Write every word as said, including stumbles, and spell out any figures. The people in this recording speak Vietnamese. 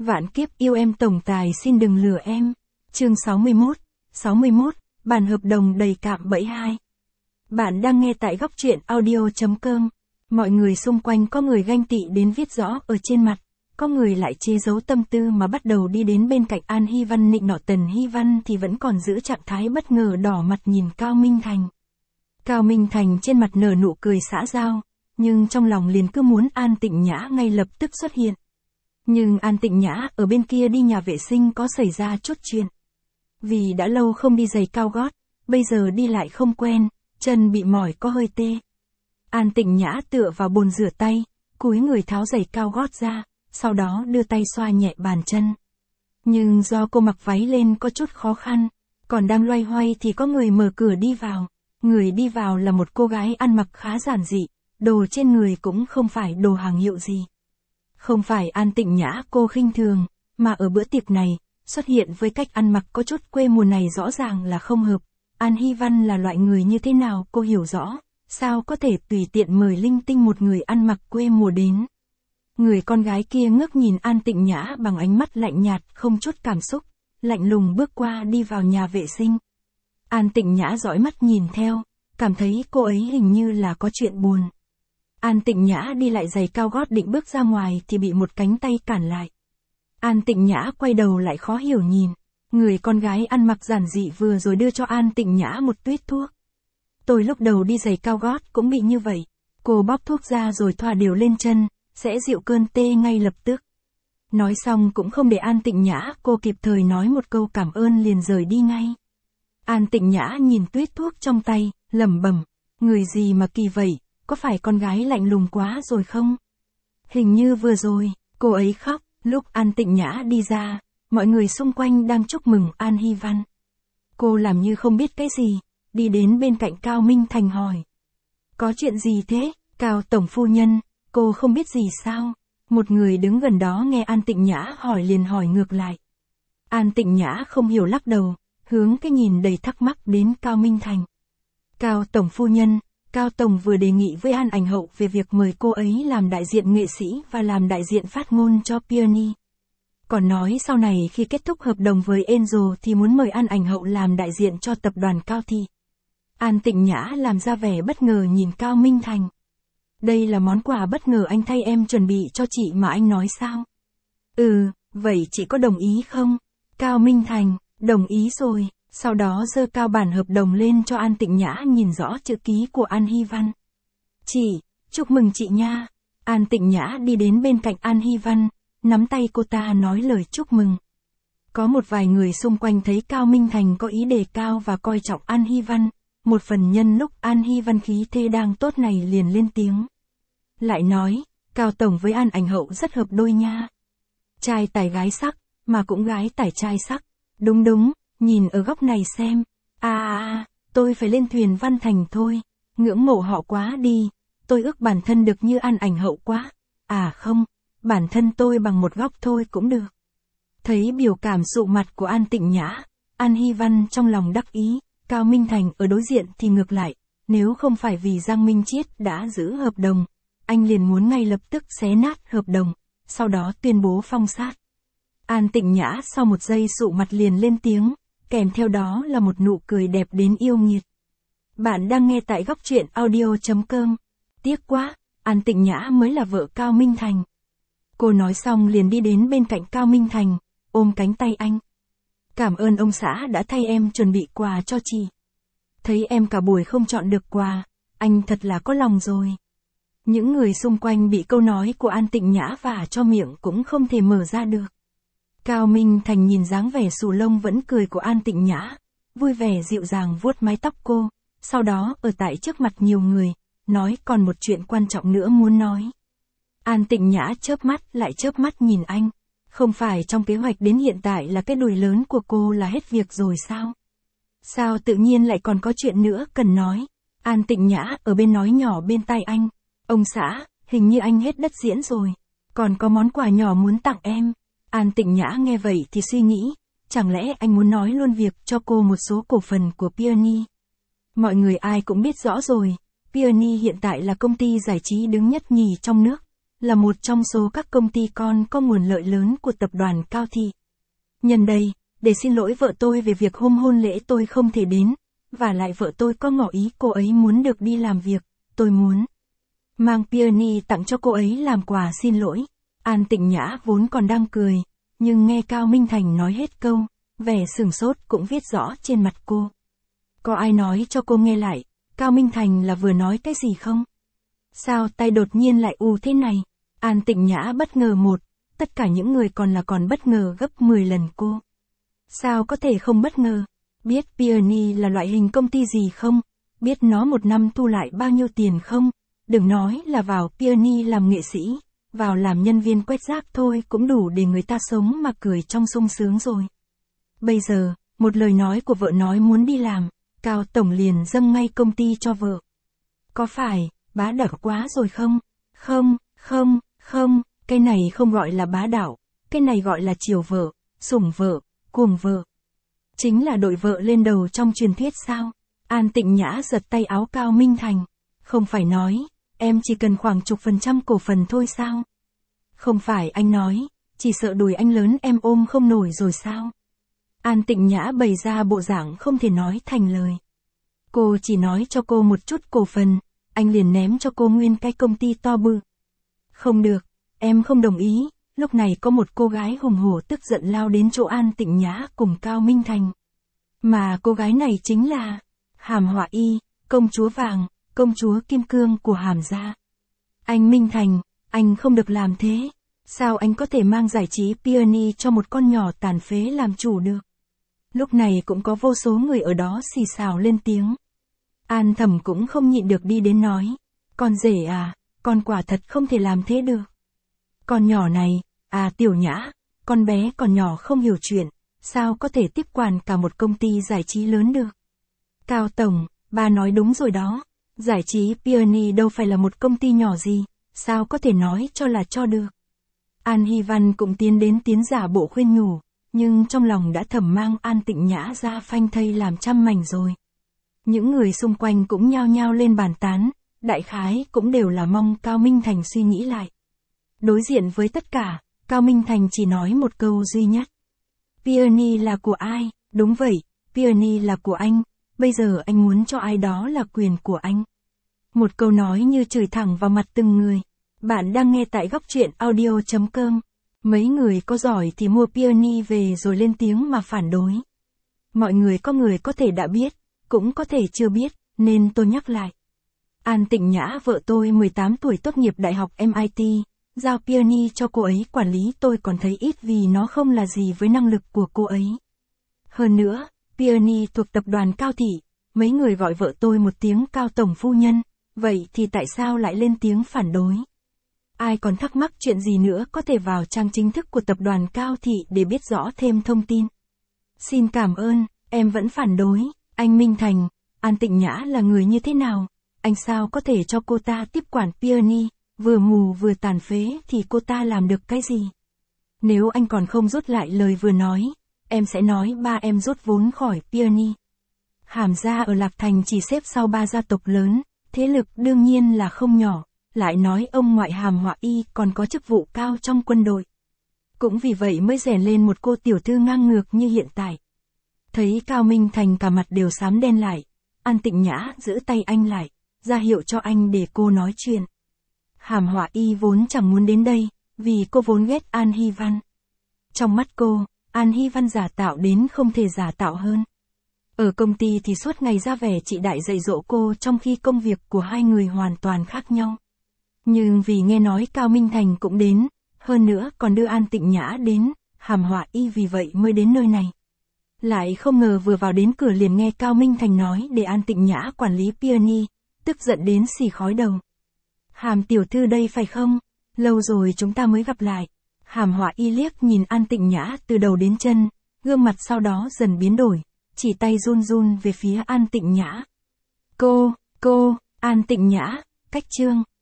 Vạn kiếp yêu em tổng tài xin đừng lừa em. Chương sáu mươi mốt, sáu mươi mốt, bản hợp đồng đầy cạm bẫy hai. Bạn đang nghe tại góc truyện audio chấm com. Mọi người xung quanh có người ganh tị đến viết rõ ở trên mặt, có người lại che giấu tâm tư mà bắt đầu đi đến bên cạnh An Hy Văn nịnh nọ. Tần Hy Văn thì vẫn còn giữ trạng thái bất ngờ đỏ mặt nhìn Cao Minh Thành. Cao Minh Thành trên mặt nở nụ cười xã giao, nhưng trong lòng liền cứ muốn An Tịnh Nhã ngay lập tức xuất hiện. Nhưng An Tịnh Nhã ở bên kia đi nhà vệ sinh có xảy ra chút chuyện. Vì đã lâu không đi giày cao gót, bây giờ đi lại không quen, chân bị mỏi có hơi tê. An Tịnh Nhã tựa vào bồn rửa tay, cúi người tháo giày cao gót ra, sau đó đưa tay xoa nhẹ bàn chân. Nhưng do cô mặc váy lên có chút khó khăn, còn đang loay hoay thì có người mở cửa đi vào. Người đi vào là một cô gái ăn mặc khá giản dị, đồ trên người cũng không phải đồ hàng hiệu gì. Không phải An Tịnh Nhã cô khinh thường, mà ở bữa tiệc này, xuất hiện với cách ăn mặc có chút quê mùa này rõ ràng là không hợp. An Hy Văn là loại người như thế nào cô hiểu rõ, sao có thể tùy tiện mời linh tinh một người ăn mặc quê mùa đến. Người con gái kia ngước nhìn An Tịnh Nhã bằng ánh mắt lạnh nhạt không chút cảm xúc, lạnh lùng bước qua đi vào nhà vệ sinh. An Tịnh Nhã dõi mắt nhìn theo, cảm thấy cô ấy hình như là có chuyện buồn. An Tịnh Nhã đi lại giày cao gót định bước ra ngoài thì bị một cánh tay cản lại. An Tịnh Nhã quay đầu lại khó hiểu nhìn, người con gái ăn mặc giản dị vừa rồi đưa cho An Tịnh Nhã một tuýt thuốc. Tôi lúc đầu đi giày cao gót cũng bị như vậy, cô bóp thuốc ra rồi thoa đều lên chân, sẽ dịu cơn tê ngay lập tức. Nói xong cũng không để An Tịnh Nhã cô kịp thời nói một câu cảm ơn liền rời đi ngay. An Tịnh Nhã nhìn tuýt thuốc trong tay, lẩm bẩm, người gì mà kỳ vậy, có phải con gái lạnh lùng quá rồi không? Hình như vừa rồi, cô ấy khóc, lúc An Tịnh Nhã đi ra, mọi người xung quanh đang chúc mừng An Hy Văn. Cô làm như không biết cái gì, đi đến bên cạnh Cao Minh Thành hỏi. Có chuyện gì thế, Cao Tổng Phu Nhân, cô không biết gì sao? Một người đứng gần đó nghe An Tịnh Nhã hỏi liền hỏi ngược lại. An Tịnh Nhã không hiểu lắc đầu, hướng cái nhìn đầy thắc mắc đến Cao Minh Thành. Cao Tổng Phu Nhân, Cao Tổng vừa đề nghị với An Ảnh Hậu về việc mời cô ấy làm đại diện nghệ sĩ và làm đại diện phát ngôn cho Peony. Còn nói sau này khi kết thúc hợp đồng với Angel thì muốn mời An Ảnh Hậu làm đại diện cho tập đoàn Cao Thị. An Tịnh Nhã làm ra vẻ bất ngờ nhìn Cao Minh Thành. Đây là món quà bất ngờ anh thay em chuẩn bị cho chị mà anh nói sao? Ừ, vậy chị có đồng ý không? Cao Minh Thành, đồng ý rồi. Sau đó giơ cao bản hợp đồng lên cho An Tịnh Nhã nhìn rõ chữ ký của An Hy Văn. Chị, chúc mừng chị nha. An Tịnh Nhã đi đến bên cạnh An Hy Văn, nắm tay cô ta nói lời chúc mừng. Có một vài người xung quanh thấy Cao Minh Thành có ý đề cao và coi trọng An Hy Văn, một phần nhân lúc An Hy Văn khí thế đang tốt này liền lên tiếng. Lại nói, Cao Tổng với An Ảnh Hậu rất hợp đôi nha. Trai tài gái sắc, mà cũng gái tài trai sắc. Đúng đúng. Nhìn ở góc này xem, à à à, tôi phải lên thuyền Văn Thành thôi, ngưỡng mộ họ quá đi, tôi ước bản thân được như An Ảnh Hậu quá, à không, bản thân tôi bằng một góc thôi cũng được. Thấy biểu cảm sụ mặt của An Tịnh Nhã, An Hy Văn trong lòng đắc ý, Cao Minh Thành ở đối diện thì ngược lại, nếu không phải vì Giang Minh Chiết đã giữ hợp đồng, anh liền muốn ngay lập tức xé nát hợp đồng, sau đó tuyên bố phong sát. An Tịnh Nhã sau một giây sụ mặt liền lên tiếng, kèm theo đó là một nụ cười đẹp đến yêu nghiệt. Bạn đang nghe tại góc truyện audio chấm com. Tiếc quá, An Tịnh Nhã mới là vợ Cao Minh Thành. Cô nói xong liền đi đến bên cạnh Cao Minh Thành, ôm cánh tay anh. Cảm ơn ông xã đã thay em chuẩn bị quà cho chị. Thấy em cả buổi không chọn được quà, anh thật là có lòng rồi. Những người xung quanh bị câu nói của An Tịnh Nhã vả cho miệng cũng không thể mở ra được. Cao Minh Thành nhìn dáng vẻ xù lông vẫn cười của An Tịnh Nhã, vui vẻ dịu dàng vuốt mái tóc cô, sau đó ở tại trước mặt nhiều người, nói còn một chuyện quan trọng nữa muốn nói. An Tịnh Nhã chớp mắt lại chớp mắt nhìn anh, không phải trong kế hoạch đến hiện tại là cái đùi lớn của cô là hết việc rồi sao? Sao tự nhiên lại còn có chuyện nữa cần nói? An Tịnh Nhã ở bên nói nhỏ bên tai anh, ông xã, hình như anh hết đất diễn rồi, còn có món quà nhỏ muốn tặng em. An Tịnh Nhã nghe vậy thì suy nghĩ, chẳng lẽ anh muốn nói luôn việc cho cô một số cổ phần của Peony? Mọi người ai cũng biết rõ rồi, Peony hiện tại là công ty giải trí đứng nhất nhì trong nước, là một trong số các công ty con có nguồn lợi lớn của tập đoàn Cao Thị. Nhân đây, để xin lỗi vợ tôi về việc hôm hôn lễ tôi không thể đến, và lại vợ tôi có ngỏ ý cô ấy muốn được đi làm việc, tôi muốn mang peony tặng cho cô ấy làm quà xin lỗi. An Tịnh Nhã vốn còn đang cười, nhưng nghe Cao Minh Thành nói hết câu, vẻ sửng sốt cũng viết rõ trên mặt cô. Có ai nói cho cô nghe lại, Cao Minh Thành là vừa nói cái gì không? Sao tay đột nhiên lại u thế này? An Tịnh Nhã bất ngờ một, tất cả những người còn là còn bất ngờ gấp mười lần cô. Sao có thể không bất ngờ? Biết Peony là loại hình công ty gì không? Biết nó một năm thu lại bao nhiêu tiền không? Đừng nói là vào Peony làm nghệ sĩ, vào làm nhân viên quét rác thôi cũng đủ để người ta sống mà cười trong sung sướng rồi. Bây giờ, một lời nói của vợ nói muốn đi làm, Cao Tổng liền dâng ngay công ty cho vợ. Có phải, bá đạo quá rồi không? Không, không, không, cái này không gọi là bá đạo, cái này gọi là chiều vợ, sủng vợ, cuồng vợ. Chính là đội vợ lên đầu trong truyền thuyết sao? An Tịnh Nhã giật tay áo Cao Minh Thành. Không phải nói, em chỉ cần khoảng chục phần trăm cổ phần thôi sao? Không phải anh nói, chỉ sợ đùi anh lớn em ôm không nổi rồi sao? An Tịnh Nhã bày ra bộ dạng không thể nói thành lời. Cô chỉ nói cho cô một chút cổ phần, anh liền ném cho cô nguyên cái công ty to bự. Không được, em không đồng ý. Lúc này có một cô gái hùng hổ tức giận lao đến chỗ An Tịnh Nhã cùng Cao Minh Thành. Mà cô gái này chính là Hàm Họa Y, công chúa vàng, công chúa kim cương của Hàm gia. Anh Minh Thành, anh không được làm thế. Sao anh có thể mang giải trí Peony cho một con nhỏ tàn phế làm chủ được? Lúc này cũng có vô số người ở đó xì xào lên tiếng. An Thẩm cũng không nhịn được đi đến nói. Con rể à, con quả thật không thể làm thế được. Con nhỏ này, à Tiểu Nhã, con bé còn nhỏ không hiểu chuyện, sao có thể tiếp quản cả một công ty giải trí lớn được? Cao Tổng, bà nói đúng rồi đó, giải trí Peony đâu phải là một công ty nhỏ gì, sao có thể nói cho là cho được? An Hy Văn cũng tiến đến tiến giả bộ khuyên nhủ, nhưng trong lòng đã thầm mang An Tịnh Nhã ra phanh thây làm trăm mảnh rồi. Những người xung quanh cũng nhao nhao lên bàn tán, đại khái cũng đều là mong Cao Minh Thành suy nghĩ lại. Đối diện với tất cả, Cao Minh Thành chỉ nói một câu duy nhất. Peony là của ai? Đúng vậy, Peony là của anh, bây giờ anh muốn cho ai đó là quyền của anh. Một câu nói như chửi thẳng vào mặt từng người. Bạn đang nghe tại góc truyện audio chấm com. Mấy người có giỏi thì mua Peony về rồi lên tiếng mà phản đối. Mọi người có người có thể đã biết, cũng có thể chưa biết, nên tôi nhắc lại. An Tịnh Nhã vợ tôi mười tám tuổi tốt nghiệp đại học em i tê, giao Peony cho cô ấy quản lý tôi còn thấy ít vì nó không là gì với năng lực của cô ấy. Hơn nữa, Peony thuộc tập đoàn Cao Thị, mấy người gọi vợ tôi một tiếng Cao Tổng phu nhân, vậy thì tại sao lại lên tiếng phản đối? Ai còn thắc mắc chuyện gì nữa có thể vào trang chính thức của tập đoàn Cao Thị để biết rõ thêm thông tin. Xin cảm ơn, em vẫn phản đối. Anh Minh Thành, An Tịnh Nhã là người như thế nào? Anh sao có thể cho cô ta tiếp quản Peony, vừa mù vừa tàn phế thì cô ta làm được cái gì? Nếu anh còn không rút lại lời vừa nói, em sẽ nói ba em rút vốn khỏi Peony. Hàm gia ở Lạc Thành chỉ xếp sau ba gia tộc lớn, thế lực đương nhiên là không nhỏ, lại nói ông ngoại Hàm Họa Y còn có chức vụ cao trong quân đội. Cũng vì vậy mới rèn lên một cô tiểu thư ngang ngược như hiện tại. Thấy Cao Minh Thành cả mặt đều xám đen lại, An Tịnh Nhã giữ tay anh lại, ra hiệu cho anh để cô nói chuyện. Hàm Họa Y vốn chẳng muốn đến đây, vì cô vốn ghét An Hy Văn. Trong mắt cô, An Hy Văn giả tạo đến không thể giả tạo hơn. Ở công ty thì suốt ngày ra vẻ chị đại dạy dỗ cô trong khi công việc của hai người hoàn toàn khác nhau. Nhưng vì nghe nói Cao Minh Thành cũng đến, hơn nữa còn đưa An Tịnh Nhã đến, Hàm Họa Y vì vậy mới đến nơi này. Lại không ngờ vừa vào đến cửa liền nghe Cao Minh Thành nói để An Tịnh Nhã quản lý Peony, tức giận đến xì khói đầu. Hàm tiểu thư đây phải không? Lâu rồi chúng ta mới gặp lại. Hàm Họa Y liếc nhìn An Tịnh Nhã từ đầu đến chân, gương mặt sau đó dần biến đổi, chỉ tay run run về phía An Tịnh Nhã. Cô, cô, An Tịnh Nhã, cách chương.